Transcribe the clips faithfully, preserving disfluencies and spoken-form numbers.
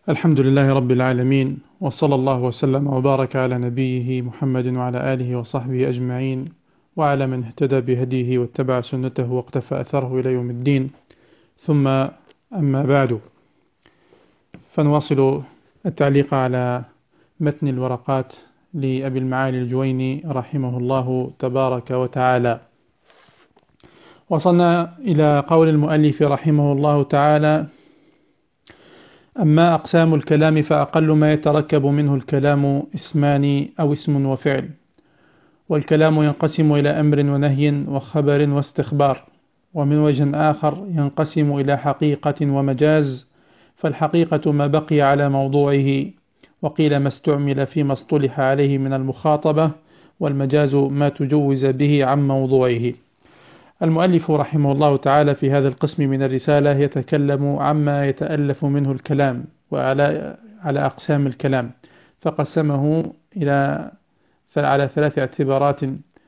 الحمد لله رب العالمين، وصلى الله وسلم وبارك على نبيه محمد وعلى آله وصحبه أجمعين، وعلى من اهتدى بهديه واتبع سنته واقتفى أثره إلى يوم الدين. ثم أما بعد، فنواصل التعليق على متن الورقات لأبي المعالي الجويني رحمه الله تبارك وتعالى. وصلنا إلى قول المؤلف رحمه الله تعالى: أما أقسام الكلام فأقل ما يتركب منه الكلام اسمان أو اسم وفعل. والكلام ينقسم إلى أمر ونهي وخبر واستخبار. ومن وجه آخر ينقسم إلى حقيقة ومجاز، فالحقيقة ما بقي على موضوعه، وقيل ما استعمل فيما اصطلح عليه من المخاطبة، والمجاز ما تجوز به عن موضوعه. المؤلف رحمه الله تعالى في هذا القسم من الرسالة يتكلم عما يتألف منه الكلام وعلى على أقسام الكلام، فقسمه إلى على ثلاث اعتبارات: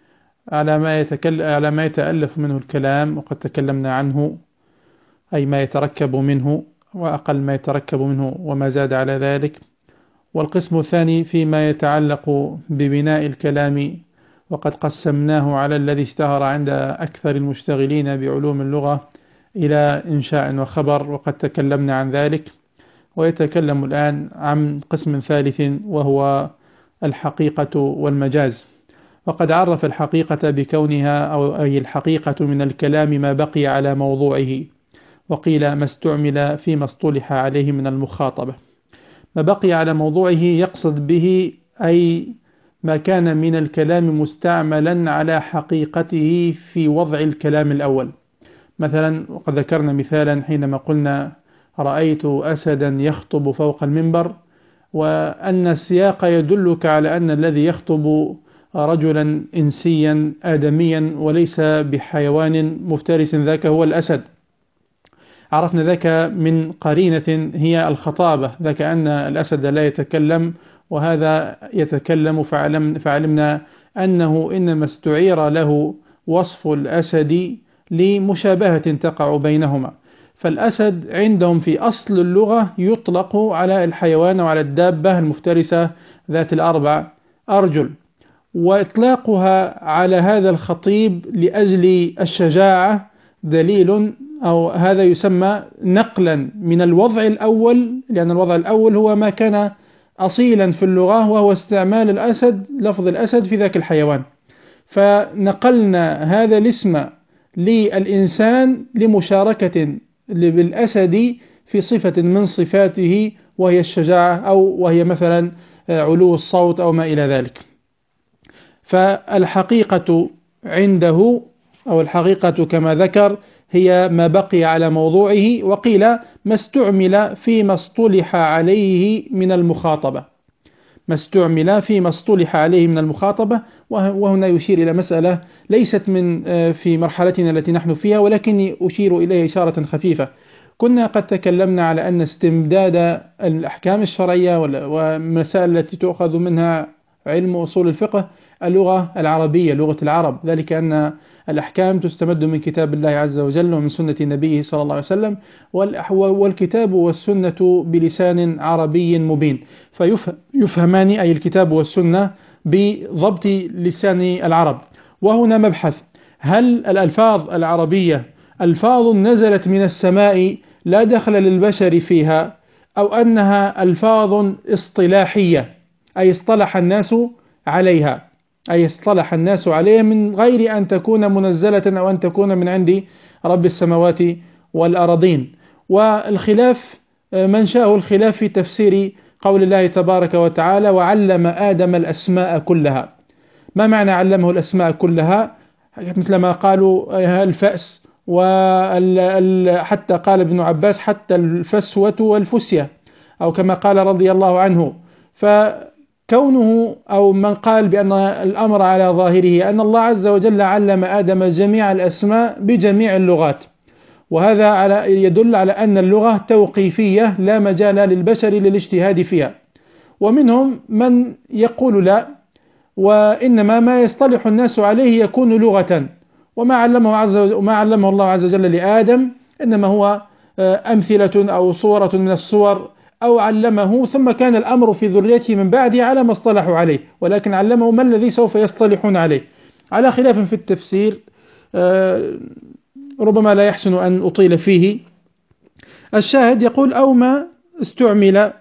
على ما يتكلم على ما يتألف منه الكلام، وقد تكلمنا عنه، أي ما يتركب منه، وأقل ما يتركب منه وما زاد على ذلك. والقسم الثاني فيما يتعلق ببناء الكلام، وقد قسمناه على الذي اشتهر عند أكثر المشتغلين بعلوم اللغة إلى إنشاء وخبر، وقد تكلمنا عن ذلك. ويتكلم الآن عن قسم ثالث وهو الحقيقة والمجاز. وقد عرف الحقيقة بكونها أو أي الحقيقة من الكلام ما بقي على موضوعه، وقيل ما استعمل فيما اصطلح عليه من المخاطبة. ما بقي على موضوعه يقصد به أي ما كان من الكلام مستعملا على حقيقته في وضع الكلام الأول. مثلا، وقد ذكرنا مثالا حينما قلنا رأيت أسدا يخطب فوق المنبر، وأن السياق يدلك على أن الذي يخطب رجلا إنسيا آدميا وليس بحيوان مفترس، ذاك هو الأسد. عرفنا ذاك من قرينة هي الخطابة، ذاك أن الأسد لا يتكلم وهذا يتكلم، فعلمنا أنه إنما استعير له وصف الأسد لمشابهة تقع بينهما. فالأسد عندهم في أصل اللغة يطلق على الحيوان وعلى الدابة المفترسة ذات الأربع أرجل، وإطلاقها على هذا الخطيب لأجل الشجاعة دليل، أو هذا يسمى نقلا من الوضع الأول، لأن الوضع الأول هو ما كان أصيلا في اللغة، وهو استعمال الأسد، لفظ الأسد في ذاك الحيوان. فنقلنا هذا الاسم للإنسان لمشاركة بالأسد في صفة من صفاته، وهي الشجاعة، أو وهي مثلا علو الصوت أو ما إلى ذلك. فالحقيقة عنده أو الحقيقة كما ذكر هي ما بقي على موضوعه، وقيل ما استعمل فيما اصطلح عليه من المخاطبة. ما استعمل فيما اصطلح عليه من المخاطبة، وهنا يشير إلى مسألة ليست من في مرحلتنا التي نحن فيها، ولكني أشير إليها إشارة خفيفة. كنا قد تكلمنا على أن استمداد الأحكام الشرعية والمسائل التي تؤخذ منها علم أصول الفقه اللغة العربية، لغة العرب، ذلك أن الأحكام تستمد من كتاب الله عز وجل ومن سنة نبيه صلى الله عليه وسلم، والكتاب والسنة بلسان عربي مبين، فيفهمان أي الكتاب والسنة بضبط لسان العرب. وهنا مبحث: هل الألفاظ العربية ألفاظ نزلت من السماء لا دخل للبشر فيها، أو أنها ألفاظ اصطلاحية أي اصطلح الناس عليها، أي اصطلح الناس عليها من غير أن تكون منزلة أو أن تكون من عند رب السماوات والأرضين. والخلاف منشأه الخلاف في تفسير قول الله تبارك وتعالى: وعلم آدم الأسماء كلها. ما معنى علمه الأسماء كلها؟ مثل ما قالوا الفأس، وحتى قال ابن عباس حتى الفسوة والفسية، أو كما قال رضي الله عنه. فكونه أو من قال بأن الأمر على ظاهره أن الله عز وجل علم آدم جميع الأسماء بجميع اللغات، وهذا على يدل على أن اللغة توقيفية لا مجال للبشر للاجتهاد فيها. ومنهم من يقول لا، وإنما ما يصطلح الناس عليه يكون لغة، وما علمه عز وما علمه الله عز وجل لآدم إنما هو أمثلة أو صورة من الصور أو علمه ثم كان الأمر في ذريته من بعده على ما اصطلحوا عليه، ولكن علمه ما الذي سوف يصطلحون عليه، على خلاف في التفسير ربما لا يحسن أن أطيل فيه. الشاهد يقول أو ما استعمل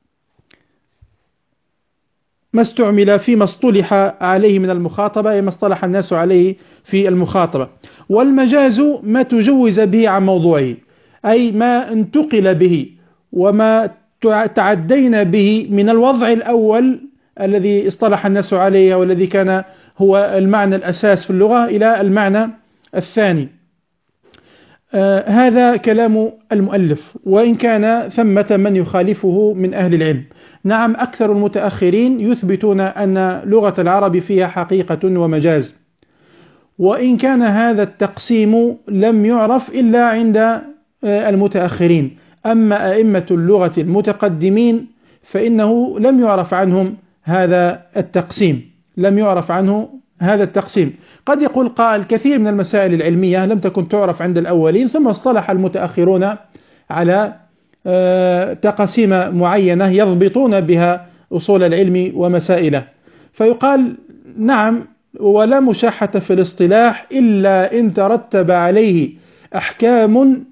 ما استعمل فيما اصطلح عليه من المخاطبة، أي ما اصطلح الناس عليه في المخاطبة. والمجاز ما تجوز به عن موضوعه، أي ما انتقل به وما تعدينا به من الوضع الأول الذي اصطلح الناس عليه والذي كان هو المعنى الأساس في اللغة إلى المعنى الثاني. آه هذا كلام المؤلف، وإن كان ثمة من يخالفه من أهل العلم. نعم، أكثر المتأخرين يثبتون أن لغة العرب فيها حقيقة ومجاز، وإن كان هذا التقسيم لم يعرف إلا عند آه المتأخرين. أما أئمة اللغة المتقدمين فإنه لم يعرف عنهم هذا التقسيم لم يعرف عنه هذا التقسيم. قد يقول قائل كثير من المسائل العلمية لم تكن تعرف عند الأولين، ثم اصطلح المتأخرون على تقاسيم معينة يضبطون بها أصول العلم ومسائله. فيقال نعم، ولا مشاحة في الاصطلاح إلا إن ترتب عليه أحكام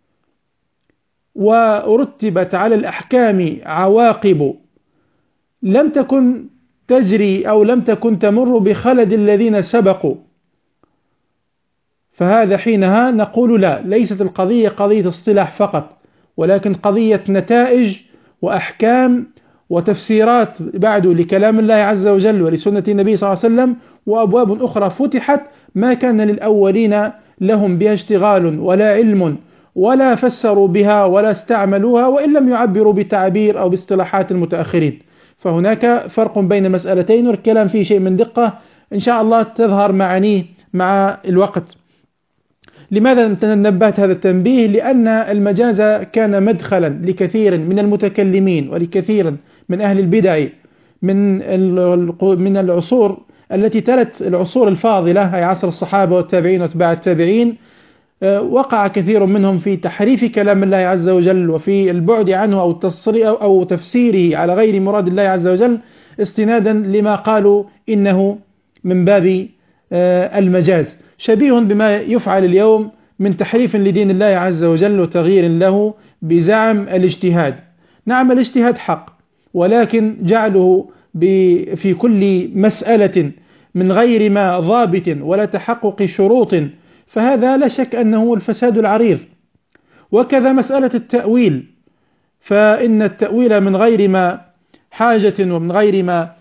ورتبت على الأحكام عواقب لم تكن تجري أو لم تكن تمر بخلد الذين سبقوا، فهذا حينها نقول لا، ليست القضية قضية اصطلاح فقط، ولكن قضية نتائج وأحكام وتفسيرات بعد لكلام الله عز وجل ولسنة النبي صلى الله عليه وسلم، وأبواب أخرى فتحت ما كان للأولين لهم بها اشتغال ولا علم ولا فسروا بها ولا استعملوها، وإن لم يعبروا بتعبير أو باصطلاحات المتأخرين. فهناك فرق بين مسألتين، والكلام فيه شيء من دقة إن شاء الله تظهر معانيه مع الوقت. لماذا نبهت هذا التنبيه؟ لأن المجاز كان مدخلا لكثير من المتكلمين ولكثير من أهل البدع من من العصور التي تلت العصور الفاضلة، أي عصر الصحابة والتابعين واتباع التابعين. وقع كثير منهم في تحريف كلام الله عز وجل وفي البعد عنه أو تصريح أو تفسيره على غير مراد الله عز وجل، استنادا لما قالوا إنه من باب المجاز، شبيه بما يفعل اليوم من تحريف لدين الله عز وجل وتغيير له بزعم الاجتهاد. نعم، الاجتهاد حق، ولكن جعله في كل مسألة من غير ما ضابط ولا تحقق شروط فهذا لا شك أنه الفساد العريض. وكذا مسألة التأويل، فإن التأويل من غير ما حاجة ومن غير ما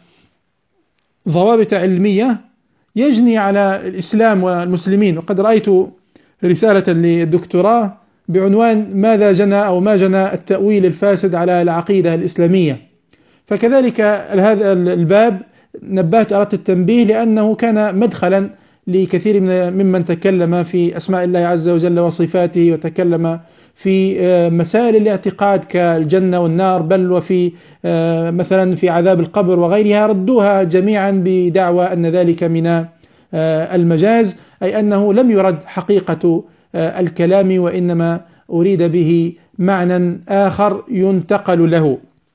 ضوابط علمية يجني على الإسلام والمسلمين. وقد رأيت رسالة للدكتوراه بعنوان ماذا جنى أو ما جنى التأويل الفاسد على العقيدة الإسلامية. فكذلك هذا الباب نبهت أردت التنبيه لأنه كان مدخلا لكثير ممن تكلم في أسماء الله عز وجل وصفاته، وتكلم في مسائل الاعتقاد كالجنة والنار، بل وفي مثلا في عذاب القبر وغيرها، ردوها جميعا بدعوى أن ذلك من المجاز، أي أنه لم يرد حقيقة الكلام وإنما أريد به معنى آخر ينتقل له.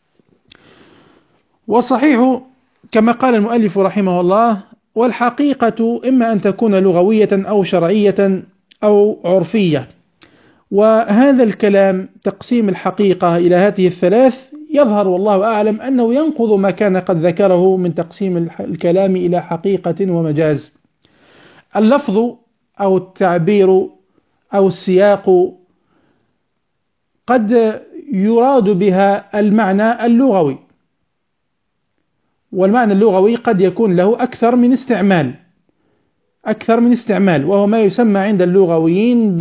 وصحيح كما قال المؤلف رحمه الله: والحقيقة إما أن تكون لغوية أو شرعية أو عرفية. وهذا الكلام تقسيم الحقيقة إلى هذه الثلاث يظهر والله أعلم أنه ينقض ما كان قد ذكره من تقسيم الكلام إلى حقيقة ومجاز. اللفظ أو التعبير أو السياق قد يراد بها المعنى اللغوي، والمعنى اللغوي قد يكون له أكثر من استعمال أكثر من استعمال وهو ما يسمى عند اللغويين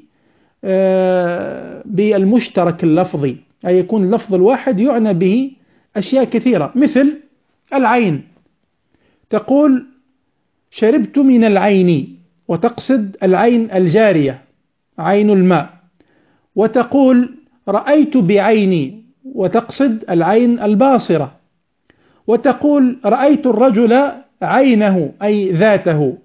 بالمشترك اللفظي، أي يكون اللفظ الواحد يعنى به أشياء كثيرة، مثل العين، تقول شربت من العين وتقصد العين الجارية عين الماء، وتقول رأيت بعيني وتقصد العين الباصرة، وتقول رأيت الرجل عينه أي ذاته.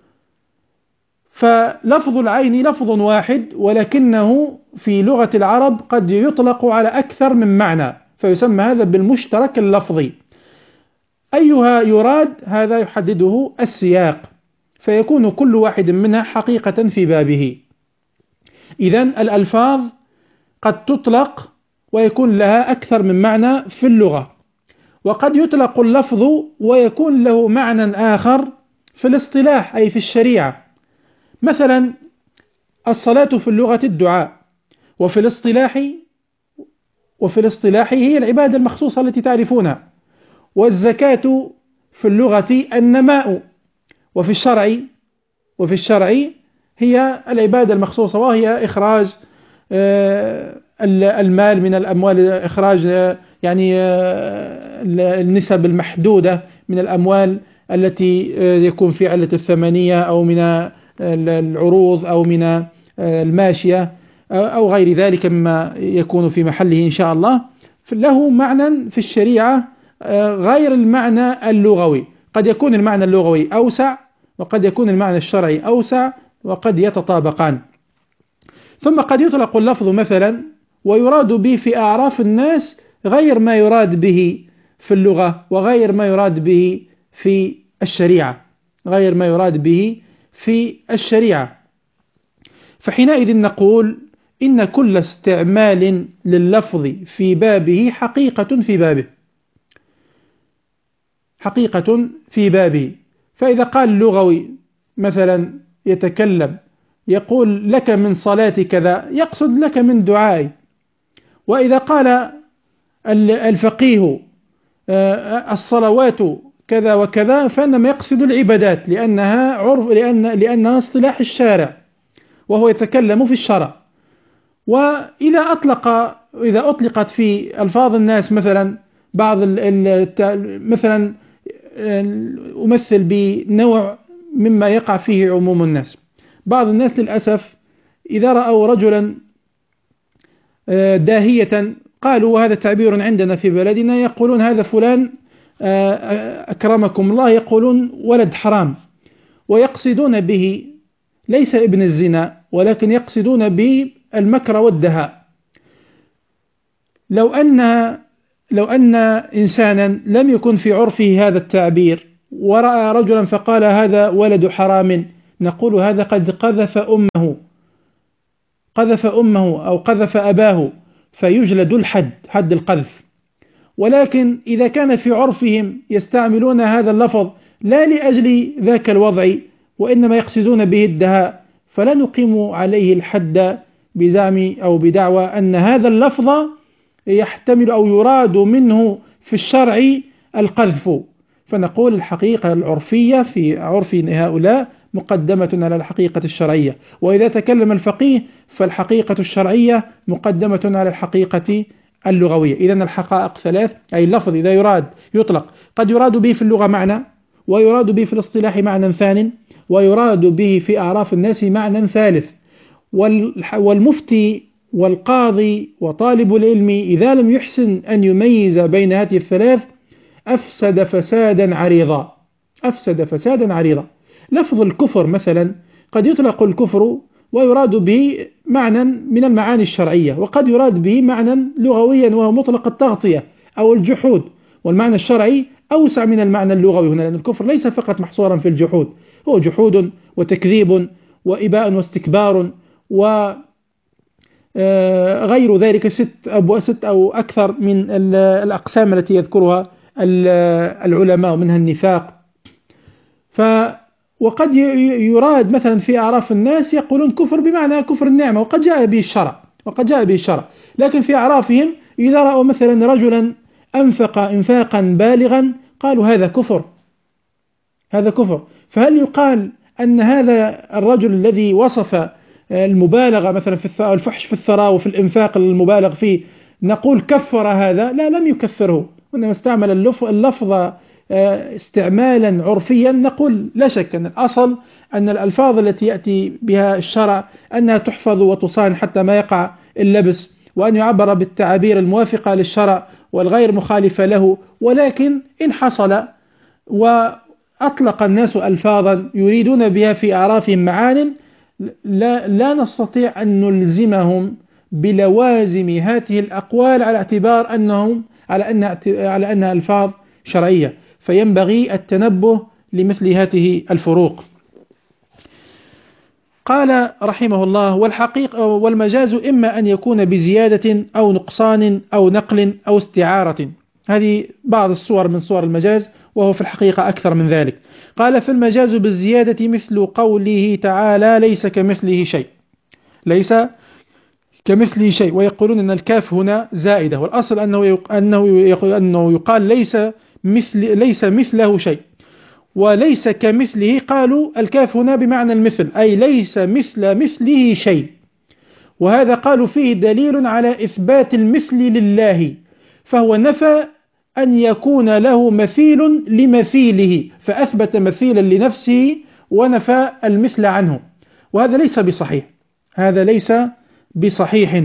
فلفظ العين لفظ واحد، ولكنه في لغة العرب قد يطلق على أكثر من معنى، فيسمى هذا بالمشترك اللفظي. أيها يراد هذا يحدده السياق، فيكون كل واحد منها حقيقة في بابه. إذن الألفاظ قد تطلق ويكون لها أكثر من معنى في اللغة، وقد يطلق اللفظ ويكون له معنى آخر في الاصطلاح أي في الشريعة. مثلا الصلاة في اللغة الدعاء، وفي الاصطلاح وفي الاصطلاح هي العبادة المخصوصة التي تعرفونها. والزكاة في اللغة النماء، وفي الشرع وفي الشرع هي العبادة المخصوصة، وهي إخراج المال من الأموال، إخراج يعني النسب المحدودة من الأموال التي يكون في علة الثمانية أو من العروض أو من الماشية أو غير ذلك مما يكون في محله إن شاء الله. له معنى في الشريعة غير المعنى اللغوي، قد يكون المعنى اللغوي أوسع وقد يكون المعنى الشرعي أوسع وقد يتطابقان. ثم قد يطلق اللفظ مثلا ويراد به في أعراف الناس غير ما يراد به في اللغة، وغير ما يراد به في الشريعة غير ما يراد به في الشريعة فحينئذ نقول إن كل استعمال لللفظ في بابه حقيقة في بابه حقيقة في بابه. فإذا قال اللغوي مثلا يتكلم يقول لك من صلاة كذا، يقصد لك من دعائي. وإذا قال الفقيه الصلوات كذا وكذا فإنما يقصد العبادات، لأنها عرف لأن لأنها اصطلاح الشارع وهو يتكلم في الشرع. وإذا أطلق إذا أطلقت في ألفاظ الناس مثلا بعض مثلا أمثل بنوع مما يقع فيه عموم الناس. بعض الناس للأسف إذا رأوا رجلا داهية قالوا، وهذا تعبير عندنا في بلدنا، يقولون هذا فلان أكرمكم الله، يقولون ولد حرام، ويقصدون به ليس ابن الزنا ولكن يقصدون به المكر والدهاء. لو أن لو أن إنسانا لم يكن في عرفه هذا التعبير ورأى رجلا فقال هذا ولد حرام، نقول هذا قد قذف أمه قذف أمه أو قذف أباه، فيجلد الحد حد القذف. ولكن إذا كان في عرفهم يستعملون هذا اللفظ لا لأجل ذاك الوضع وإنما يقصدون به الدهاء، فلا نقيم عليه الحد بزعم أو بدعوى أن هذا اللفظ يحتمل أو يراد منه في الشرع القذف. فنقول الحقيقة العرفية في عرف هؤلاء مقدمة على الحقيقة الشرعية، وإذا تكلم الفقيه فالحقيقة الشرعية مقدمة على الحقيقة اللغوية. إذن الحقائق ثلاث، أي اللفظ إذا يراد يطلق قد يراد به في اللغة معنى، ويراد به في الاصطلاح معنى ثانٍ، ويراد به في أعراف الناس معنى ثالث. والمفتي والقاضي وطالب العلم إذا لم يحسن أن يميز بين هذه الثلاث أفسد فسادا عريضا أفسد فسادا عريضا. لفظ الكفر مثلا قد يطلق الكفر ويراد به معنى من المعاني الشرعية، وقد يراد به معنى لغويا وهو مطلق التغطية أو الجحود، والمعنى الشرعي أوسع من المعنى اللغوي هنا، لأن الكفر ليس فقط محصورا في الجحود، هو جحود وتكذيب وإباء واستكبار وغير ذلك، ست أو ست أو أكثر من الأقسام التي يذكرها العلماء منها النفاق. ف وقد يراد مثلا في أعراف الناس يقولون كفر بمعنى كفر النعمة، وقد جاء به الشرع وقد جاء به الشرع لكن في أعرافهم إذا رأوا مثلا رجلا أنفق إنفاقا بالغا قالوا هذا كفر هذا كفر. فهل يقال أن هذا الرجل الذي وصف المبالغة مثلا في الفحش في الثراء وفي الإنفاق المبالغ فيه نقول كفر هذا؟ لا، لم يكفره، وإنما استعمل اللفظ استعمالا عرفيا. نقول لا شك أن الأصل أن الألفاظ التي يأتي بها الشرع أنها تحفظ وتصان حتى ما يقع اللبس، وأن يعبر بالتعابير الموافقة للشرع والغير مخالفة له. ولكن إن حصل وأطلق الناس ألفاظا يريدون بها في أعرافهم معان، لا, لا نستطيع أن نلزمهم بلوازم هذه الأقوال على اعتبار أنهم على أن على أنها ألفاظ شرعية، فينبغي التنبه لمثل هذه الفروق. قال رحمه الله: والحقيقة والمجاز إما أن يكون بزيادة أو نقصان أو نقل أو استعارة. هذه بعض الصور من صور المجاز، وهو في الحقيقة أكثر من ذلك. قال: فالمجاز بالزيادة مثل قوله تعالى: ليس كمثله شيء، ليس كمثله شيء. ويقولون أن الكاف هنا زائدة، والأصل أنه أنه أنه يقال ليس مثل ليس مثله شيء، وليس كمثله قالوا الكاف هنا بمعنى المثل، أي ليس مثل مثله شيء. وهذا قالوا فيه دليل على إثبات المثل لله، فهو نفى أن يكون له مثيل لمثيله، فأثبت مثيلا لنفسه ونفى المثل عنه، وهذا ليس بصحيح، هذا ليس بصحيح.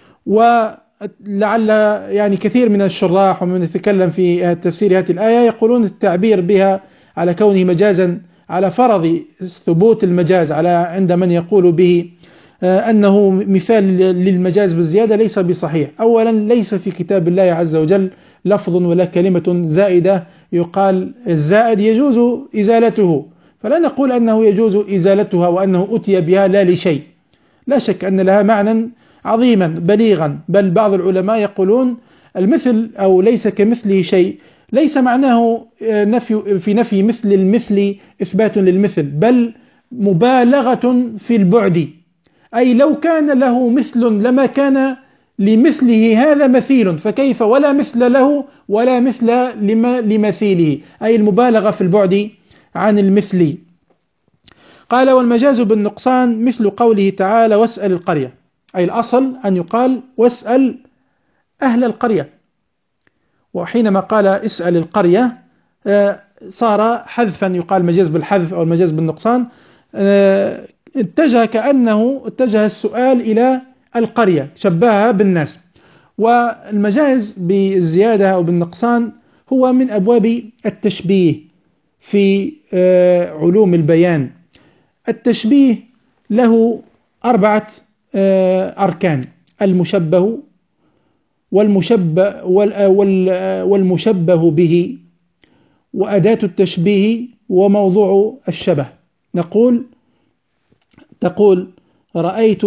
ولعل يعني كثير من الشراح ومن يتكلم في تفسير هذه الآية يقولون التعبير بها على كونه مجازا، على فرض ثبوت المجاز على عند من يقول به أنه مثال للمجاز بالزيادة، ليس بصحيح. أولا ليس في كتاب الله عز وجل لفظ ولا كلمة زائدة يقال الزائد يجوز إزالته، فلا نقول أنه يجوز إزالتها وأنه أتي بها لا لشيء، لا شك أن لها معنى عظيما بليغا. بل بعض العلماء يقولون المثل أو ليس كمثله شيء ليس معناه نفي في نفي مثل المثل إثبات للمثل، بل مبالغة في البعد، أي لو كان له مثل لما كان لمثله هذا مثيل، فكيف ولا مثل له ولا مثل لما لمثيله، أي المبالغة في البعد عن المثل. قال: والمجاز بالنقصان مثل قوله تعالى: واسأل القرية، أي الأصل أن يقال واسأل أهل القرية، وحينما قال اسأل القرية صار حذفا، يقال مجاز بالحذف أو المجاز بالنقصان، اتجه كأنه اتجه السؤال إلى القرية، شبهها بالناس. والمجاز بالزيادة أو بالنقصان هو من أبواب التشبيه في علوم البيان. التشبيه له أربعة أركان: المشبه والمشبه والمشبه به، وأداة التشبيه، وموضوع الشبه. نقول تقول: رأيت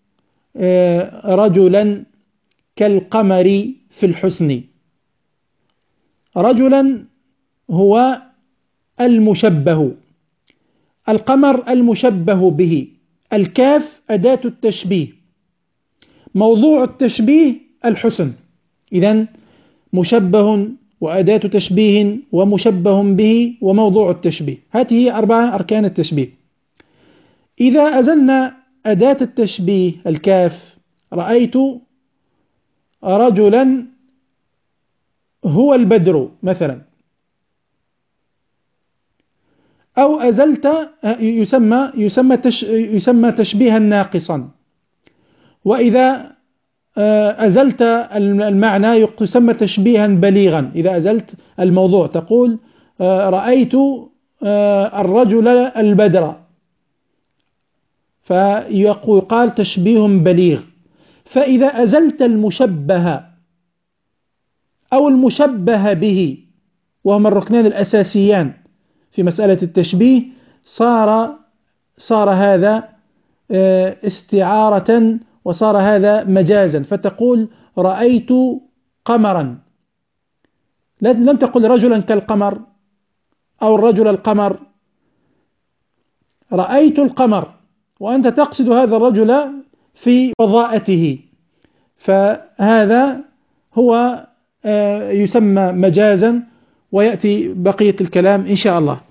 رجلا كالقمر في الحسن. رجلا هو المشبه، القمر المشبه به، الكاف أداة التشبيه، موضوع التشبيه الحسن. إذن مشبه وأداة تشبيه ومشبه به وموضوع التشبيه، هذه أربعة أركان التشبيه. إذا أزلنا أداة التشبيه الكاف: رأيت رجلا هو البدر مثلا، أو أزلت يسمى يسمى يسمى تشبيها ناقصا. وإذا أزلت المعنى يسمى تشبيها بليغا. إذا أزلت الموضوع تقول: رأيت الرجل البدر، فيقال تشبيه بليغ. فإذا أزلت المشبه أو المشبه به، وهما الركنان الأساسيان في مسألة التشبيه، صار صار هذا استعارة وصار هذا مجازا. فتقول: رأيت قمرا، لم تقل رجلا كالقمر أو الرجل القمر، رأيت القمر، وأنت تقصد هذا الرجل في وظائته، فهذا هو يسمى مجازا، ويأتي بقية الكلام إن شاء الله.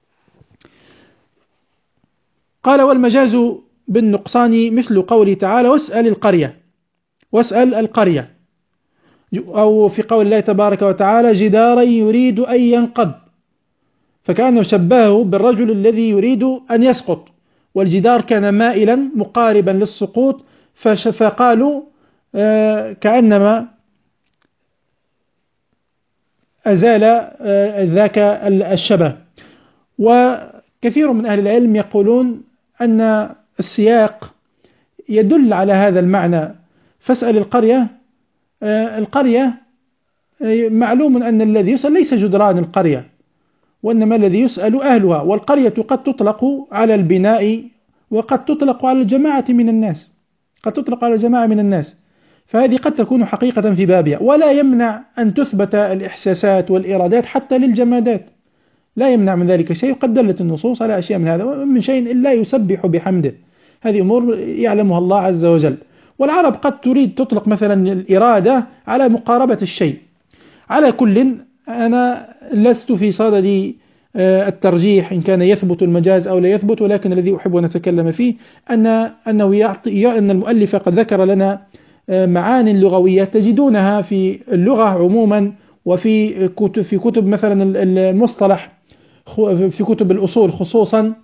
قال: والمجاز بالنقصان مثل قوله تعالى: واسأل القرية، واسأل القرية، أو في قول الله تبارك وتعالى: جدارا يريد أن ينقض، فكأنه شبهه بالرجل الذي يريد أن يسقط، والجدار كان مائلا مقاربا للسقوط، فقالوا كأنما أزال ذاك الشبه. وكثير من أهل العلم يقولون أن السياق يدل على هذا المعنى. فاسأل القرية، القرية معلوم أن الذي يسأل ليس جدران القرية، وإنما الذي يسأل أهلها، والقرية قد تطلق على البناء وقد تطلق على الجماعة من الناس، قد تطلق على جماعة من الناس، فهذه قد تكون حقيقة في بابها. ولا يمنع أن تثبت الإحساسات والإرادات حتى للجمادات، لا يمنع من ذلك شيء، قد دلت النصوص على أشياء من هذا، من شيء إلا يسبح بحمده، هذه أمور يعلمها الله عز وجل. والعرب قد تريد تطلق مثلا الإرادة على مقاربة الشيء. على كل، أنا لست في صدد الترجيح إن كان يثبت المجاز أو لا يثبت، ولكن الذي أحب أن أتكلم فيه أن أنه يعطي أن المؤلف قد ذكر لنا معاني لغوية تجدونها في اللغة عموما، وفي كتب في كتب مثلا المصطلح، في كتب الأصول خصوصا،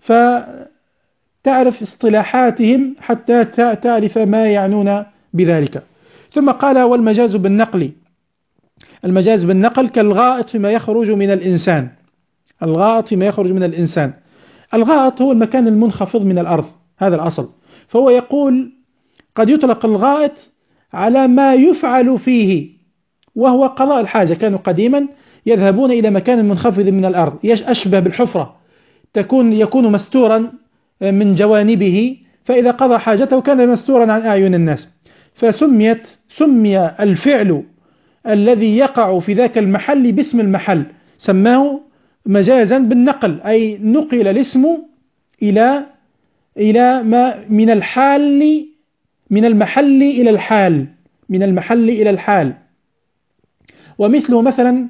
فتعرف اصطلاحاتهم حتى تعرف ما يعنون بذلك. ثم قال: والمجاز بالنقل. المجاز بالنقل كالغائط فيما يخرج من الإنسان. الغائط فيما يخرج من الإنسان. الغائط هو المكان المنخفض من الأرض، هذا الأصل. فهو يقول قد يطلق الغائط على ما يفعل فيه، وهو قضاء الحاجة. كانوا قديما يذهبون إلى مكان منخفض من الأرض، أشبه بالحفرة، تكون يكون مستورا من جوانبه، فإذا قضى حاجته كان مستورا عن أعين الناس، فسميت سمي الفعل الذي يقع في ذاك المحل باسم المحل، سماه مجازا بالنقل، أي نقل الاسم إلى إلى ما من الحال، من المحل إلى الحال، من المحل إلى الحال. ومثله مثلا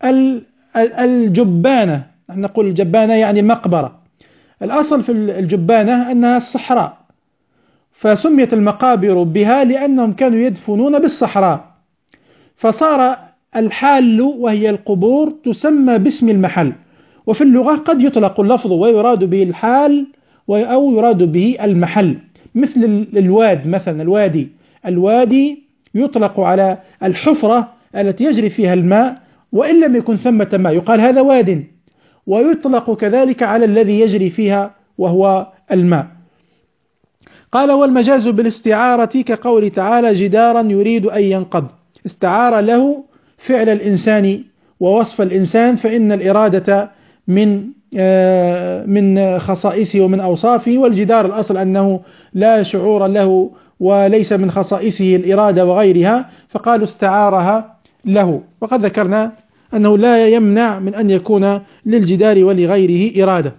الجبانة، نحن نقول الجبانة يعني المقبرة، الأصل في الجبانة أنها الصحراء، فسميت المقابر بها لأنهم كانوا يدفنون بالصحراء، فصار الحال وهي القبور تسمى باسم المحل. وفي اللغة قد يطلق اللفظ ويراد به الحال أو يراد به المحل، مثل الواد مثلا، الوادي الوادي يطلق على الحفرة التي يجري فيها الماء وإن لم يكن ثمة ماء، يقال هذا واد، ويطلق كذلك على الذي يجري فيها وهو الماء. قال: والمجاز بالاستعارة كقول تعالى: جدارا يريد أن ينقض. استعار له فعل الإنسان ووصف الإنسان، فإن الإرادة من من خصائصه ومن أوصافه، والجدار الأصل أنه لا شعور له وليس من خصائصه الإرادة وغيرها، فقالوا استعارها له. وقد ذكرنا أنه لا يمنع من أن يكون للجدار ولغيره إرادة.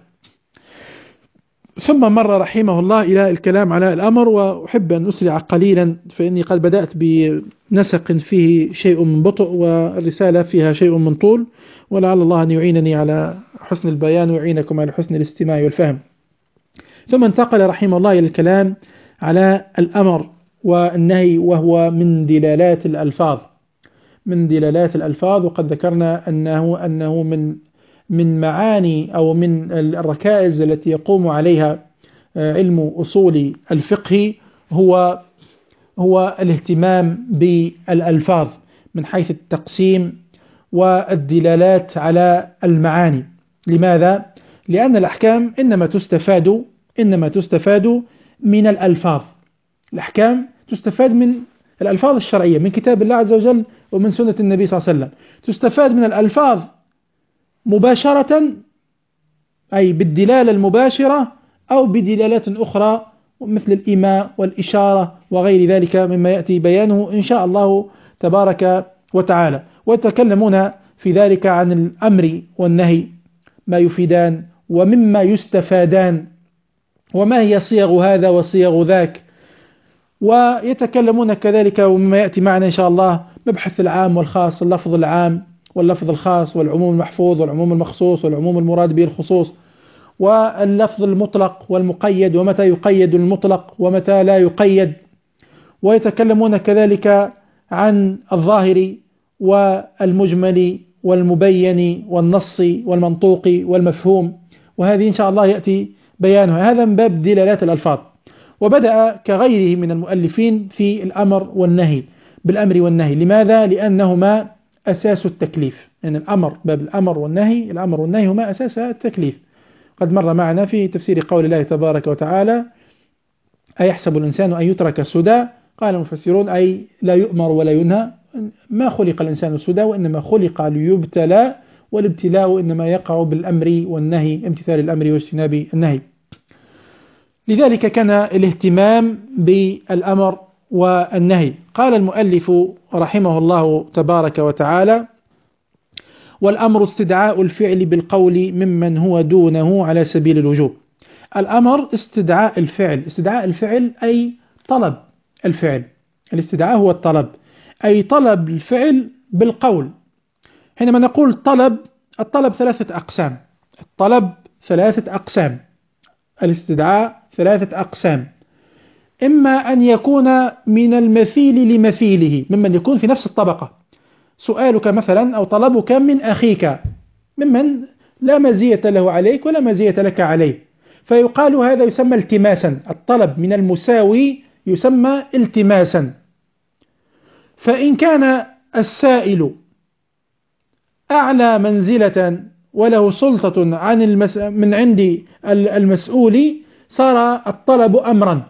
ثم مر رحمه الله إلى الكلام على الأمر، وأحب أن أسرع قليلا فإني قد بدأت بنسق فيه شيء من بطء والرسالة فيها شيء من طول، ولعل الله أن يعينني على حسن البيان ويعينكم على حسن الاستماع والفهم. ثم انتقل رحمه الله إلى الكلام على الأمر والنهي، وهو من دلالات الألفاظ، من دلالات الألفاظ. وقد ذكرنا أنه أنه من من معاني أو من الركائز التي يقوم عليها علم أصول الفقه هو هو الاهتمام بالألفاظ من حيث التقسيم والدلالات على المعاني. لماذا؟ لأن الأحكام إنما تستفاد إنما تستفاد من الألفاظ. الأحكام تستفاد من الألفاظ الشرعية، من كتاب الله عز وجل ومن سنة النبي صلى الله عليه وسلم. تستفاد من الألفاظ مباشرة، أي بالدلالة المباشرة، أو بدلالات أخرى مثل الإيماء والإشارة وغير ذلك مما يأتي بيانه إن شاء الله تبارك وتعالى. ويتكلمون في ذلك عن الأمر والنهي ما يفيدان ومما يستفادان، وما هي صيغ هذا وصيغ ذاك. ويتكلمون كذلك ومما يأتي معنا إن شاء الله مبحث العام والخاص، اللفظ العام واللفظ الخاص، والعموم المحفوظ والعموم المخصوص والعموم المراد به الخصوص، واللفظ المطلق والمقيد، ومتى يقيد المطلق ومتى لا يقيد. ويتكلمون كذلك عن الظاهر والمجمل والمبين والنص والمنطوق والمفهوم، وهذه إن شاء الله يأتي بيانها. هذا من باب دلالات الألفاظ. وبدأ كغيره من المؤلفين في الأمر والنهي، بالأمر والنهي. لماذا؟ لأنهما أساس التكليف، يعني الأمر، باب الأمر والنهي، الأمر والنهي هما أساس التكليف. قد مر معنا في تفسير قول الله تبارك وتعالى: أيحسب الإنسان أن يترك سدى؟ قال المفسرون أي لا يؤمر ولا ينهى، ما خلق الإنسان سدى، وإنما خلق ليبتلى، والابتلاء إنما يقع بالأمر والنهي، امتثال الأمر واجتناب النهي. لذلك كان الاهتمام بالأمر والنهي. قال المؤلف رحمه الله تبارك وتعالى: والأمر استدعاء الفعل بالقول ممن هو دونه على سبيل الوجوب. الأمر استدعاء الفعل، استدعاء الفعل أي طلب الفعل، الاستدعاء هو الطلب، أي طلب الفعل بالقول. حينما نقول طلب، الطلب ثلاثة أقسام، الطلب ثلاثة أقسام، الاستدعاء ثلاثة أقسام: إما أن يكون من المثيل لمثيله، ممن يكون في نفس الطبقة، سؤالك مثلا أو طلبك من أخيك ممن لا مزية له عليك ولا مزية لك عليه، فيقال هذا يسمى التماسا، الطلب من المساوي يسمى التماسا. فإن كان السائل أعلى منزلة وله سلطة عن المس... من عند المسؤول صار الطلب أمرا،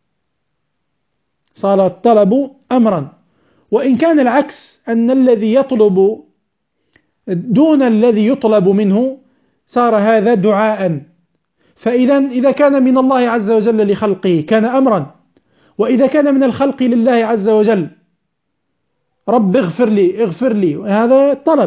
صار الطلب أمرا. وإن كان العكس، أن الذي يطلب دون الذي يطلب منه، صار هذا دعاء. فإذا إذا كان من الله عز وجل لخلقه كان أمرا، وإذا كان من الخلق لله عز وجل رب اغفر لي اغفر لي، هذا طلب،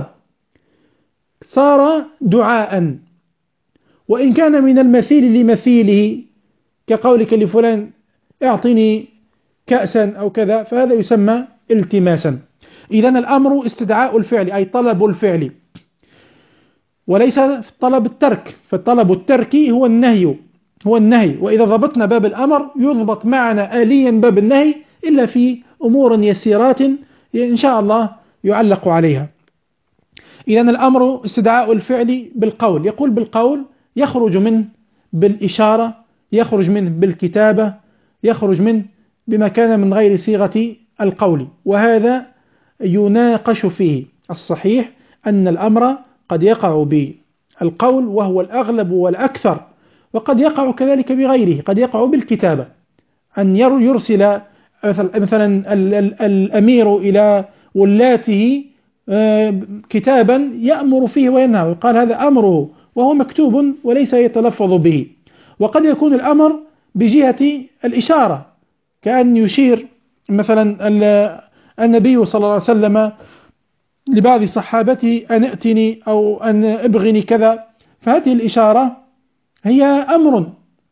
صار دعاء. وإن كان من المثيل لمثيله كقولك لفلان اعطني كأسا أو كذا، فهذا يسمى التماسا. إذن الأمر استدعاء الفعل أي طلب الفعل، وليس طلب الترك، فالطلب التركي هو النهي، هو النهي. وإذا ضبطنا باب الأمر يضبط معنا آليا باب النهي، إلا في أمور يسيرات إن شاء الله يعلق عليها. إذن الأمر استدعاء الفعل بالقول، يقول بالقول يخرج منه بالإشارة، يخرج منه بالكتابة، يخرج منه بما كان من غير صيغة القول، وهذا يناقش فيه. الصحيح أن الأمر قد يقع بالقول وهو الأغلب والأكثر، وقد يقع كذلك بغيره، قد يقع بالكتابة، أن يرسل مثلا الأمير إلى ولاته كتابا يأمر فيه وينهى، ويقال هذا أمره وهو مكتوب وليس يتلفظ به. وقد يكون الأمر بجهة الإشارة، كأن يشير مثلا النبي صلى الله عليه وسلم لبعض صحابته أن ائتني أو أن ابغني كذا، فهذه الإشارة هي أمر،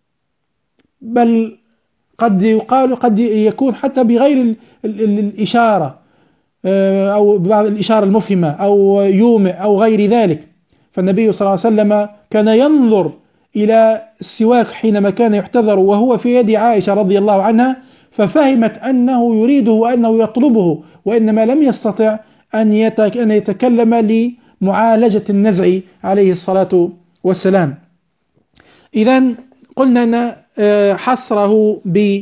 بل قد يقال قد يكون حتى بغير الإشارة أو بعض الإشارة المفهمة أو يومئ أو غير ذلك. فالنبي صلى الله عليه وسلم كان ينظر إلى السواك حينما كان يحتضر وهو في يد عائشة رضي الله عنها، ففهمت أنه يريده وأنه يطلبه، وإنما لم يستطع أن يتكلم لمعالجة النزع عليه الصلاة والسلام. إذن قلنا أن حصره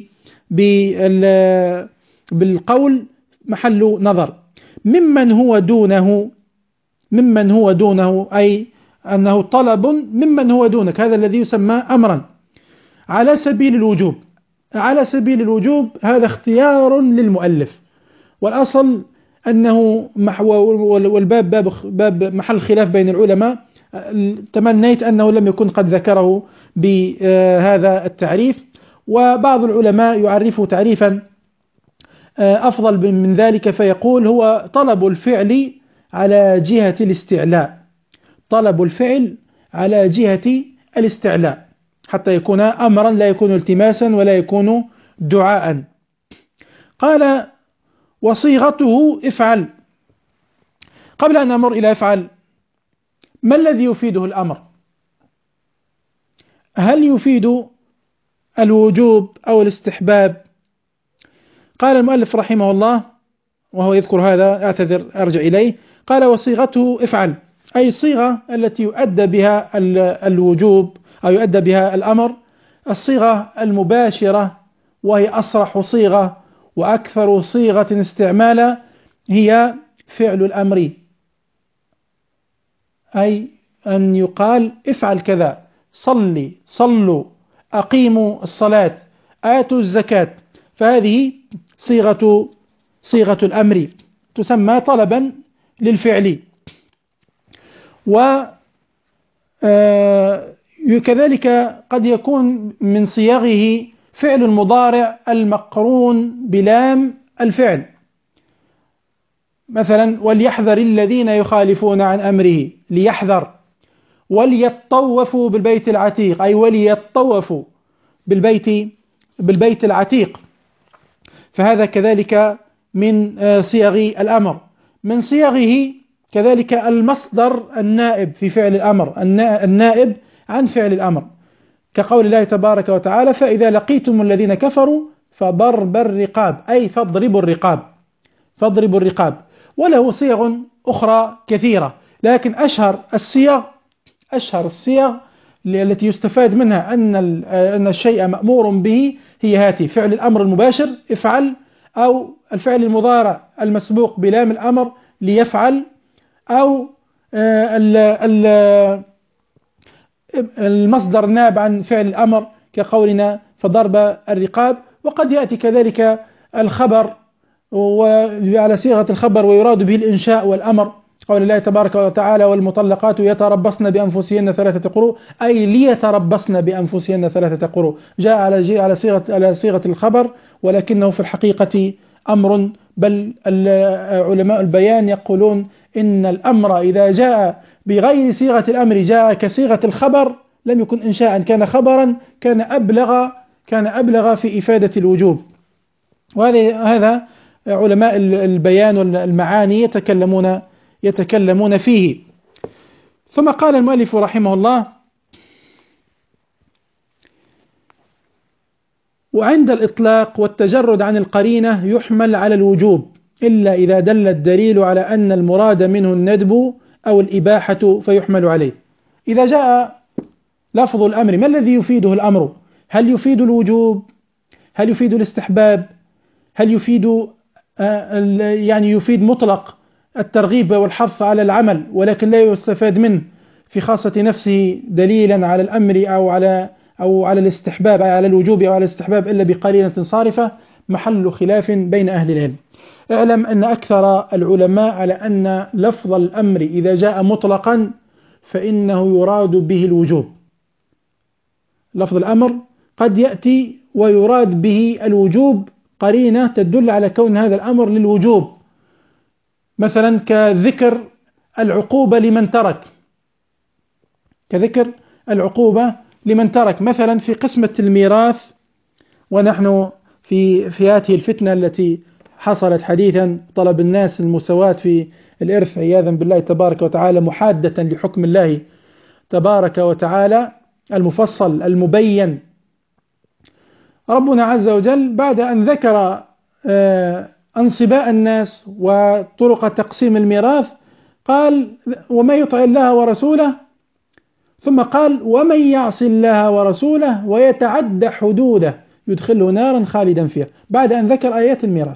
بالقول محل نظر. ممن هو دونه، ممن هو دونه أي أنه طلب ممن هو دونك، هذا الذي يسمى أمرا على سبيل الوجوب. على سبيل الوجوب هذا اختيار للمؤلف، والأصل أنه والباب باب, باب محل خلاف بين العلماء، تمنيت أنه لم يكن قد ذكره بهذا التعريف، وبعض العلماء يعرفه تعريفا أفضل من ذلك، فيقول هو طلب الفعل على جهة الاستعلاء، طلب الفعل على جهة الاستعلاء، حتى يكون أمرا لا يكون التماسا ولا يكون دعاء. قال وصيغته افعل. قبل أن أمر إلى افعل، ما الذي يفيده الأمر؟ هل يفيد الوجوب أو الاستحباب؟ قال المؤلف رحمه الله وهو يذكر هذا، أعتذر أرجع إليه، قال وصيغته افعل، أي الصيغة التي يؤدى بها الوجوب أو يؤدى بها الأمر، الصيغة المباشرة، وهي أصرح صيغة وأكثر صيغة استعمالا، هي فعل الأمر، أي أن يقال افعل كذا، صلي، صلوا، أقيموا الصلاة، آتوا الزكاة، فهذه صيغة صيغة الأمر. تسمى طلبا للفعل. وكذلك قد يكون من صيغه فعل المضارع المقرون بلام الفعل، مثلا وليحذر الذين يخالفون عن أمره، ليحذر. وليطوفوا بالبيت العتيق، أي وليطوفوا بالبيت بالبيت العتيق، فهذا كذلك من صيغ الأمر. من صيغه كذلك المصدر النائب في فعل الأمر، النائب عن فعل الأمر، كقول الله تبارك وتعالى فإذا لقيتم الذين كفروا فضرب الرقاب، أي فاضربوا الرقاب فاضربوا الرقاب. وله صيغ أخرى كثيرة، لكن أشهر الصيغ أشهر الصيغ التي يستفاد منها أن أن الشيء مأمور به هي هاتي: فعل الأمر المباشر افعل، أو الفعل المضارع المسبوق بلام الأمر ليفعل، أو المصدر النائب عن فعل الأمر كقولنا فضرب الرقاب. وقد يأتي كذلك الخبر وعلى صيغة الخبر ويراد به الإنشاء والأمر، قول الله تبارك وتعالى والمطلقات يتربصن بأنفسهن ثلاثة قروء، أي ليتربصن بأنفسهن ثلاثة قروء، جاء على على صيغة على صيغة الخبر ولكنه في الحقيقة أمر. بل علماء البيان يقولون إن الأمر إذا جاء بغير صيغة الأمر جاء كصيغة الخبر لم يكن إنشاء، كان خبرا، كان أبلغ كان أبلغ في إفادة الوجوب. وهذا علماء البيان والمعاني يتكلمون يتكلمون فيه. ثم قال المؤلف رحمه الله: وعند الإطلاق والتجرد عن القرينة يحمل على الوجوب إلا إذا دل الدليل على أن المراد منه الندب أو الإباحة فيحمل عليه. إذا جاء لفظ الأمر ما الذي يفيده الأمر؟ هل يفيد الوجوب؟ هل يفيد الاستحباب؟ هل يفيد يعني يفيد مطلق الترغيب والحث على العمل ولكن لا يستفاد منه في خاصة نفسه دليلا على الأمر أو على أو على الاستحباب، أو على الوجوب أو على الاستحباب إلا بقرينة صارفة؟ محل خلاف بين أهل العلم. اعلم أن أكثر العلماء على أن لفظ الأمر إذا جاء مطلقا فإنه يراد به الوجوب. لفظ الأمر قد يأتي ويراد به الوجوب قرينة تدل على كون هذا الأمر للوجوب، مثلا كذكر العقوبة لمن ترك كذكر العقوبة لمن ترك مثلا في قسمة الميراث. ونحن في في هذه الفتنة التي حصلت حديثا، طلب الناس المساواة في الإرث عياذا بالله تبارك وتعالى، محادة لحكم الله تبارك وتعالى المفصل المبين. ربنا عز وجل بعد أن ذكر أنصباء الناس وطرق تقسيم الميراث قال: وما يطع الله ورسوله، ثم قال: ومن يعص الله ورسوله ويتعد حدوده يدخله نارا خالدا فيها، بعد أن ذكر آيات الميراث.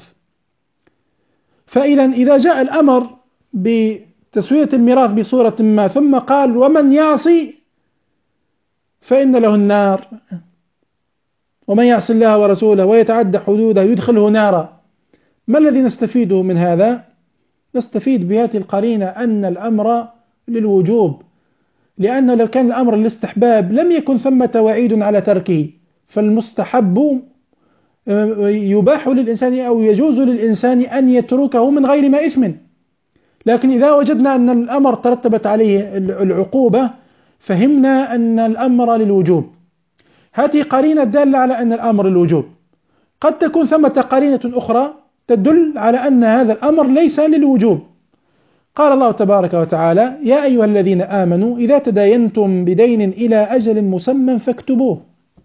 فإذا إذا جاء الأمر بتسوية الميراث بصورة ما ثم قال: ومن يعصي فإن له النار، ومن يعص الله ورسوله ويتعد حدوده يدخله نارا، ما الذي نستفيده من هذا؟ نستفيد بهذه القرينة أن الأمر للوجوب، لأن لو كان الأمر للاستحباب لم يكن ثمة وعيد على تركه، فالمستحب يباح للإنسان أو يجوز للإنسان أن يتركه من غير ما إثم. لكن إذا وجدنا أن الأمر ترتبت عليه العقوبة فهمنا أن الأمر للوجوب. هذه قرينة دالة على أن الأمر للوجوب. قد تكون ثمة قرينة أخرى تدل على أن هذا الأمر ليس للوجوب. قال الله تبارك وتعالى: يا أيها الذين آمنوا إذا تداينتم بدين إلى أجل مسمى فاكتبوه.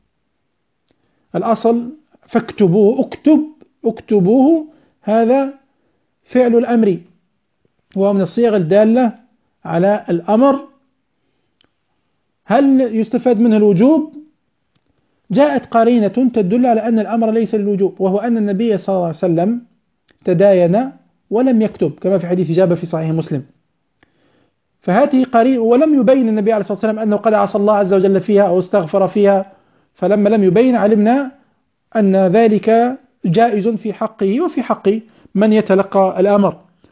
الأصل فاكتبوه، اكتب اكتبوه، هذا فعل الأمر وهو من الصيغ الدالة على الأمر. هل يستفاد منه الوجوب؟ جاءت قرينة تدل على أن الأمر ليس للوجوب، وهو أن النبي صلى الله عليه وسلم تداين ولم يكتب كما في حديث جابر في صحيح مسلم. فهذه قرينة، ولم يبين النبي عليه الصلاة والسلام أنه قد عصى الله عز وجل فيها أو استغفر فيها، فلما لم يبين علمنا أن ذلك جائز في حقه وفي حق من يتلقى الأمر.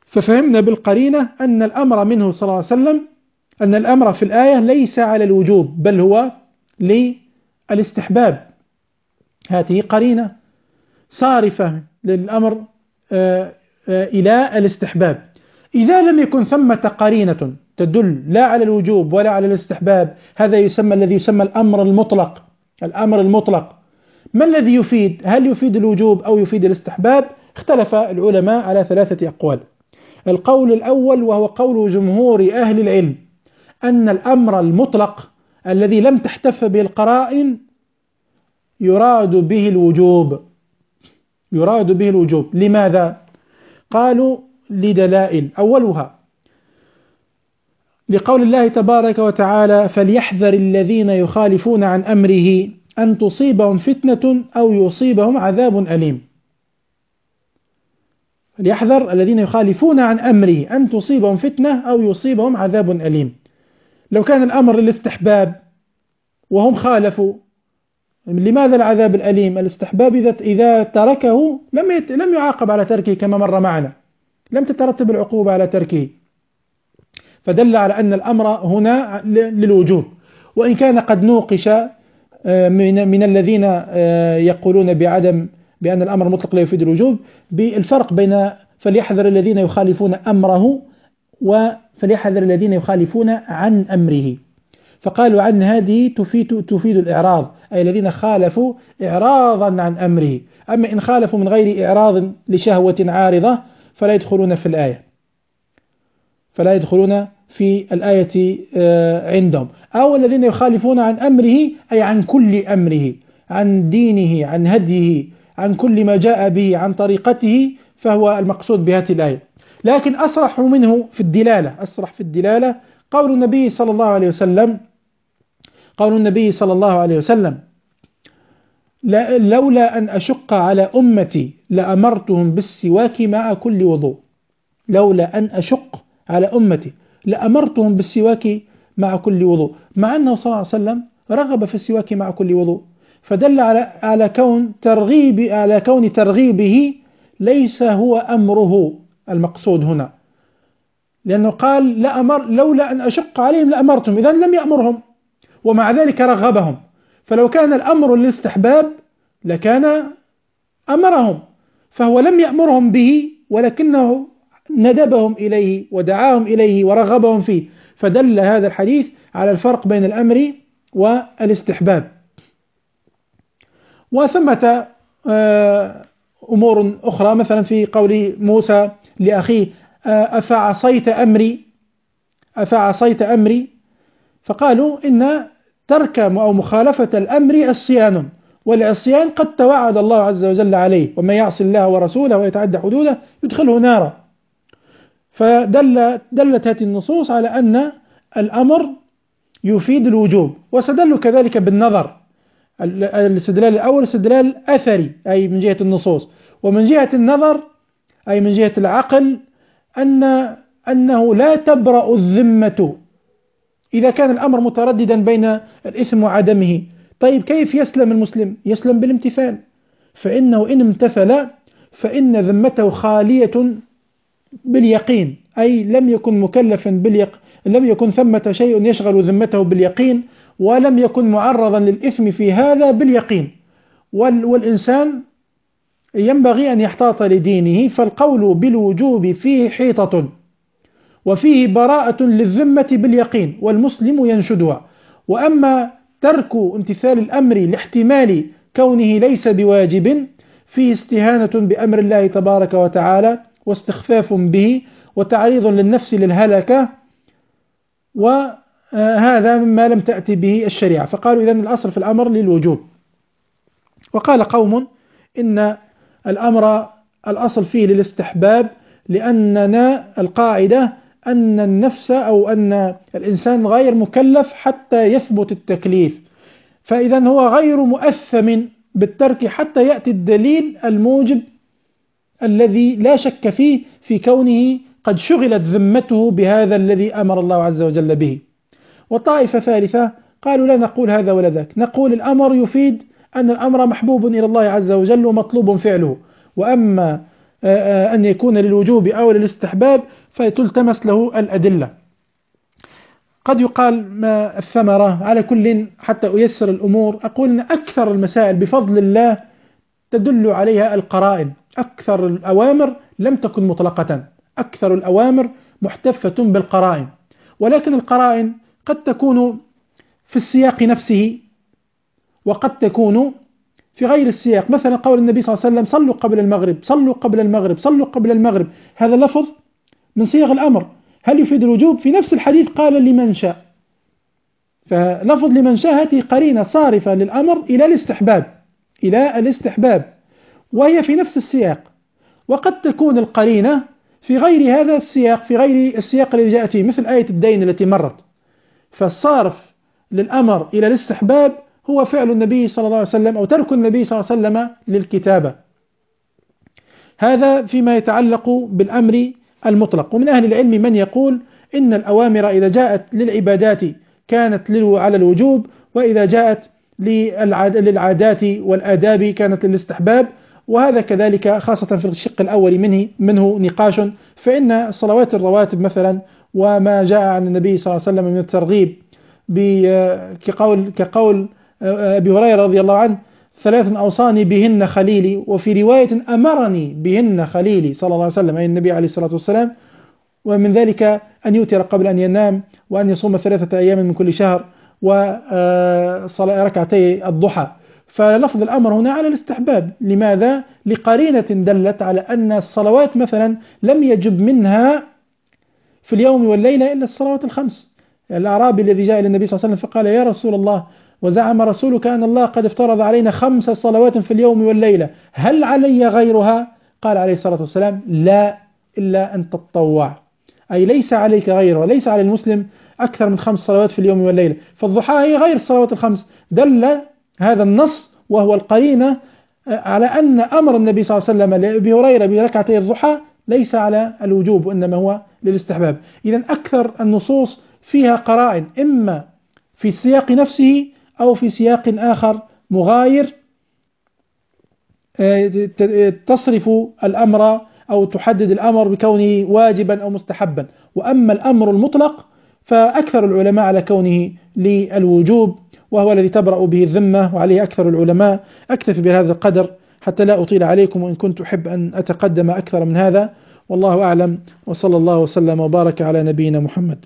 ففهمنا بالقرينة أن الأمر منه صلى الله عليه وسلم، أن الأمر في الآية ليس على الوجوب بل هو للاستحباب. هذه قرينة صارفة للأمر إلى الاستحباب. إذا لم يكن ثمة قرينة تدل لا على الوجوب ولا على الاستحباب، هذا يسمى الذي يسمى الأمر المطلق. الأمر المطلق ما الذي يفيد؟ هل يفيد الوجوب أو يفيد الاستحباب؟ اختلف العلماء على ثلاثة أقوال. القول الأول وهو قول جمهور أهل العلم أن الأمر المطلق الذي لم تحتف به القرائن يراد به الوجوب، يراد به الوجوب. لماذا؟ قالوا لدلائل. أولها لقول الله تبارك وتعالى: فليحذر الذين يخالفون عن أمره أن تصيبهم فتنة أو يصيبهم عذاب أليم. فليحذر الذين يخالفون عن أمره أن تصيبهم فتنة أو يصيبهم عذاب أليم. لو كان الأمر للاستحباب وهم خالفوا، لماذا العذاب الأليم؟ الاستحباب إذا إذا تركه لم يت... لم يعاقب على تركه كما مر معنا، لم تترتب العقوبة على تركه، فدل على أن الأمر هنا للوجوب. وإن كان قد نوقش من من الذين يقولون بعدم بأن الأمر المطلق لا يفيد الوجوب بالفرق بين فليحذر الذين يخالفون أمره وفليحذر الذين يخالفون عن أمره. فقالوا عن هذه تفيد تفيد الإعراض، أي الذين خالفوا إعراضا عن أمره. أما إن خالفوا من غير إعراض لشهوة عارضة فلا يدخلون في الآية، فلا يدخلون في الآية عندهم. أو الذين يخالفون عن أمره أي عن كل أمره، عن دينه، عن هديه، عن كل ما جاء به، عن طريقته، فهو المقصود بهذه الآية. لكن أصرح منه في الدلالة، أصرح في الدلالة قول النبي صلى الله عليه وسلم، قول النبي صلى الله عليه وسلم: لولا أن أشق على أمتي لأمرتهم بالسواك مع كل وضوء. لولا أن أشق على أمتي لأمرتهم بالسواك مع كل وضوء، مع أنه صلى الله عليه وسلم رغب في السواك مع كل وضوء، فدل على على كون ترغيب على كون ترغيبه ليس هو أمره المقصود هنا، لأنه قال لا أمر لولا أن أشق عليهم لأمرتهم، إذن لم يأمرهم ومع ذلك رغبهم. فلو كان الأمر للاستحباب لكان أمرهم، فهو لم يأمرهم به ولكنه ندبهم إليه ودعاهم إليه ورغبهم فيه، فدل هذا الحديث على الفرق بين الأمر والاستحباب. وثمة أمور أخرى، مثلا في قول موسى لأخيه: أفعصيت أمري أفعصيت أمري فقالوا إن ترك أو مخالفة الأمر عصيان، والعصيان قد توعد الله عز وجل عليه: ومن يعص الله ورسوله ويتعدى حدوده يدخله نارا. فدل دلت هذه النصوص على أن الأمر يفيد الوجوب. واستدلوا كذلك بالنظر. الاستدلال الأول استدلال أثري أي من جهة النصوص، ومن جهة النظر أي من جهة العقل أن أنه لا تبرأ الذمة إذا كان الأمر مترددا بين الإثم وعدمه. طيب كيف يسلم المسلم؟ يسلم بالامتثال، فإنه إن امتثل فإن ذمته خالية باليقين، أي لم يكن مكلفا باليق... لم يكن ثمة شيء يشغل ذمته باليقين، ولم يكن معرضا للإثم في هذا باليقين. وال... والإنسان ينبغي أن يحتاط لدينه، فالقول بالوجوب فيه حيطة وفيه براءة للذمة باليقين، والمسلم ينشدها. وأما ترك امتثال الأمر لاحتمال كونه ليس بواجب فيه استهانة بأمر الله تبارك وتعالى واستخفاف به وتعريض للنفس للهلكة، وهذا مما لم تأتي به الشريعة. فقالوا إذن الأصل في الأمر للوجوب. وقال قوم إن الأمر الأصل فيه للاستحباب، لأننا القاعدة أن النفس أو أن الإنسان غير مكلف حتى يثبت التكليف، فإذا هو غير مؤثم بالترك حتى يأتي الدليل الموجب الذي لا شك فيه في كونه قد شغلت ذمته بهذا الذي أمر الله عز وجل به. وطائفة ثالثة قالوا لا نقول هذا ولا ذاك، نقول الأمر يفيد أن الأمر محبوب إلى الله عز وجل ومطلوب فعله، وأما أن يكون للوجوب أو للاستحباب فتلتمس له الأدلة. قد يقال ما الثمرة؟ على كل حتى أيسر الأمور أقول أن أكثر المسائل بفضل الله تدل عليها القرائن. أكثر الأوامر لم تكن مطلقة، أكثر الأوامر محتفة بالقرائن، ولكن القرائن قد تكون في السياق نفسه وقد تكون في غير السياق. مثلا قول النبي صلى الله عليه وسلم صلوا قبل المغرب، صلوا قبل المغرب، صلوا قبل المغرب، هذا لفظ من صيغ الأمر، هل يفيد الوجوب؟ في نفس الحديث قال لمن شاء، فلفظ لمن شاء هذه قرينة صارفة للأمر إلى الاستحباب، إلى الاستحباب، وهي في نفس السياق. وقد تكون القرينة في غير هذا السياق، في غير السياق الذي جاءت فيه، مثل آية الدين التي مرت. فالصارف للأمر إلى الاستحباب هو فعل النبي صلى الله عليه وسلم أو ترك النبي صلى الله عليه وسلم للكتابة. هذا فيما يتعلق بالأمر المطلق. ومن أهل العلم من يقول إن الأوامر إذا جاءت للعبادات كانت على الوجوب، وإذا جاءت للعادات والآداب كانت للاستحباب، وهذا كذلك خاصة في الشق الأول منه منه نقاش. فإن الصلوات الرواتب مثلا وما جاء عن النبي صلى الله عليه وسلم من الترغيب كقول كقول أبي هريرة رضي الله عنه ثلاث أوصاني بهن خليلي، وفي رواية أمرني بهن خليلي صلى الله عليه وسلم أي النبي عليه الصلاة والسلام، ومن ذلك أن يوتر قبل أن ينام، وأن يصوم ثلاثة أيام من كل شهر، وصلاة ركعتي الضحى. فلفظ الأمر هنا على الاستحباب. لماذا؟ لقرينة دلت على أن الصلوات مثلا لم يجب منها في اليوم والليلة إلا الصلوات الخمس. الأعرابي الذي جاء إلى النبي صلى الله عليه وسلم فقال يا رسول الله وزعم رسولك أن الله قد افترض علينا خمس صلوات في اليوم والليلة، هل علي غيرها؟ قال عليه الصلاة والسلام لا إلا أن تتطوع، أي ليس عليك غيرها، ليس على المسلم أكثر من خمس صلوات في اليوم والليلة. فالضحى هي غير الصلوات الخمس. دل هذا النص وهو القرينة على أن أمر النبي صلى الله عليه وسلم لأبي هريرة بركعتي الضحى ليس على الوجوب وإنما هو للاستحباب. إذن أكثر النصوص فيها قرائن، إما في السياق نفسه أو في سياق آخر مغاير تصرف الأمر أو تحدد الأمر بكونه واجبا أو مستحبا. وأما الأمر المطلق فأكثر العلماء على كونه للوجوب، وهو الذي تبرأ به الذمة وعليه أكثر العلماء. أكتفي بهذا القدر حتى لا أطيل عليكم، وإن كنت أحب أن أتقدم أكثر من هذا، والله أعلم، وصلى الله وسلم وبارك على نبينا محمد.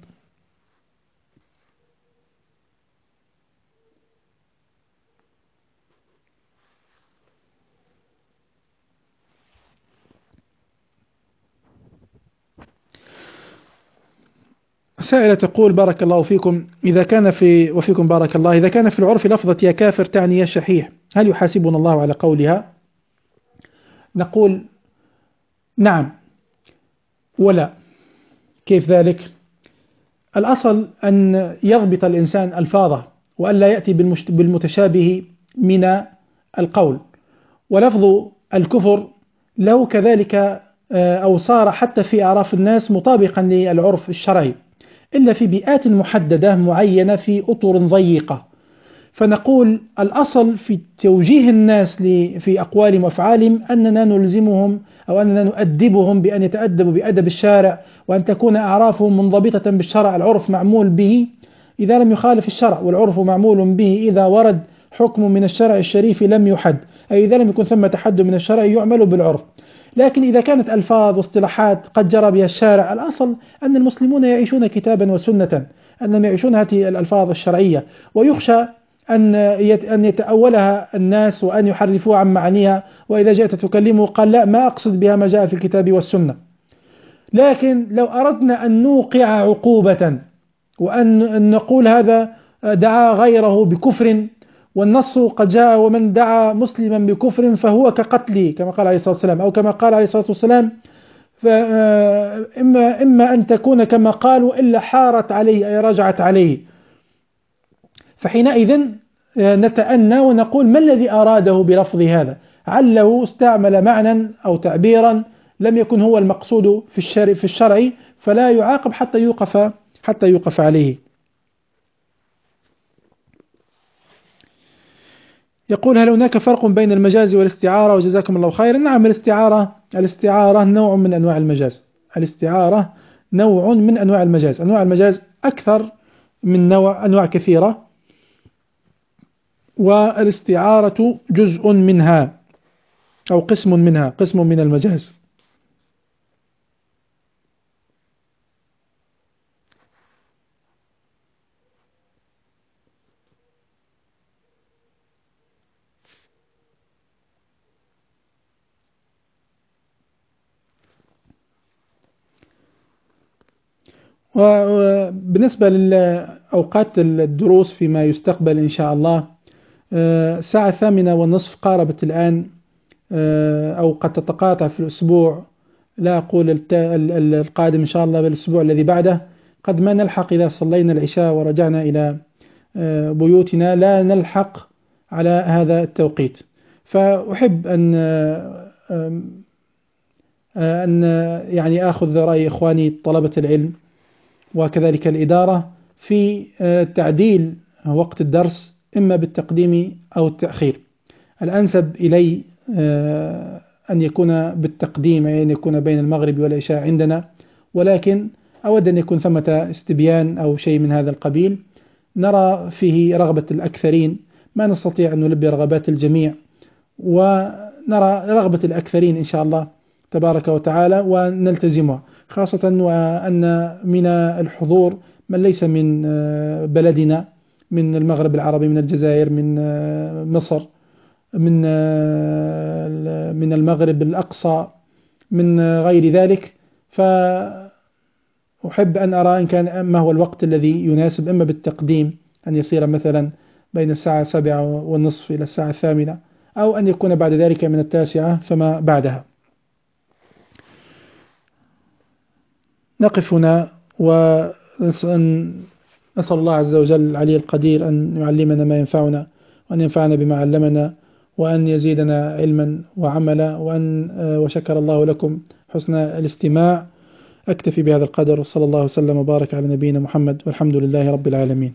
سائلة تقول بارك الله فيكم، إذا كان في وفيكم بارك الله إذا كان في العرف لفظة يا كافر تعني يا شحيح، هل يحاسبنا الله على قولها؟ نقول نعم ولا. كيف ذلك؟ الأصل أن يضبط الإنسان ألفاظه وألا يأتي بالمتشابه من القول. ولفظ الكفر له كذلك أو صار حتى في أعراف الناس مطابقا للعرف الشرعي، إلا في بيئات محددة معينة في أطر ضيقة. فنقول الأصل في توجيه الناس في أقوالهم وأفعالهم أننا نلزمهم أو أننا نؤدبهم بأن يتأدبوا بأدب الشارع، وأن تكون أعرافهم منضبطة بالشرع. العرف معمول به إذا لم يخالف الشرع، والعرف معمول به إذا ورد حكم من الشرع الشريف لم يحد، أي إذا لم يكن ثم تحد من الشرع يعمل بالعرف. لكن إذا كانت ألفاظ واصطلاحات قد جرى بها الشارع، الأصل أن المسلمون يعيشون كتابا وسنة، أنهم يعيشون هذه الألفاظ الشرعية، ويخشى أن أن يتأولها الناس وأن يحرفوها عن معانيها، وإذا جاءت تكلمه قال لا ما أقصد بها ما جاء في الكتاب والسنة. لكن لو أردنا أن نوقع عقوبة وأن نقول هذا دعا غيره بكفر، والنص قد جاء ومن دعا مسلما بكفر فهو كقتله كما قال عليه الصلاة والسلام، أو كما قال عليه الصلاة والسلام، فإما إما أن تكون كما قال وإلا حارت عليه أي رجعت عليه. فحينئذ نتأنى ونقول ما الذي أراده بلفظ هذا؟ عله استعمل معنى أو تعبيرا لم يكن هو المقصود في الشرع في الشرع فلا يعاقب حتى يوقف حتى يوقف عليه. يقول: هل هناك فرق بين المجاز والاستعارة؟ وجزاكم الله خيرا. نعم، الاستعارة الاستعارة نوع من أنواع المجاز. الاستعارة نوع من أنواع المجاز. أنواع المجاز أكثر من نوع، أنواع كثيرة، والاستعارة جزء منها أو قسم منها، قسم من المجاز. وبالنسبة لأوقات الدروس فيما يستقبل إن شاء الله، الساعة الثامنة والنصف قاربت الآن، أو قد تتقاطع في الأسبوع، لا أقول القادم إن شاء الله، بالأسبوع الذي بعده قد ما نلحق. إذا صلينا العشاء ورجعنا إلى بيوتنا لا نلحق على هذا التوقيت. فأحب أن أن يعني آخذ رأي إخواني طلبة العلم وكذلك الإدارة في تعديل وقت الدرس، إما بالتقديم أو التأخير. الأنسب إلي أن يكون بالتقديم، يعني أن يكون بين المغرب والعشاء عندنا، ولكن أود أن يكون ثمة استبيان أو شيء من هذا القبيل، نرى فيه رغبة الأكثرين، ما نستطيع أن نلبي رغبات الجميع، ونرى رغبة الأكثرين إن شاء الله تبارك وتعالى ونلتزمها، خاصة وأن من الحضور من ليس من بلدنا، من المغرب العربي، من الجزائر، من مصر، من من المغرب الأقصى، من غير ذلك. فأحب أن أرى إن كان ما هو الوقت الذي يناسب، إما بالتقديم أن يصير مثلا بين الساعة السابعة والنصف إلى الساعة الثامنة، أو أن يكون بعد ذلك من التاسعة فما بعدها. نقف هنا ونسأل الله عز وجل العلي القدير أن يعلمنا ما ينفعنا، وأن ينفعنا بما علمنا، وأن يزيدنا علما وعملا، وأن وشكر الله لكم حسن الاستماع. أكتفي بهذا القدر، وصلى الله وسلم وبارك على نبينا محمد، والحمد لله رب العالمين.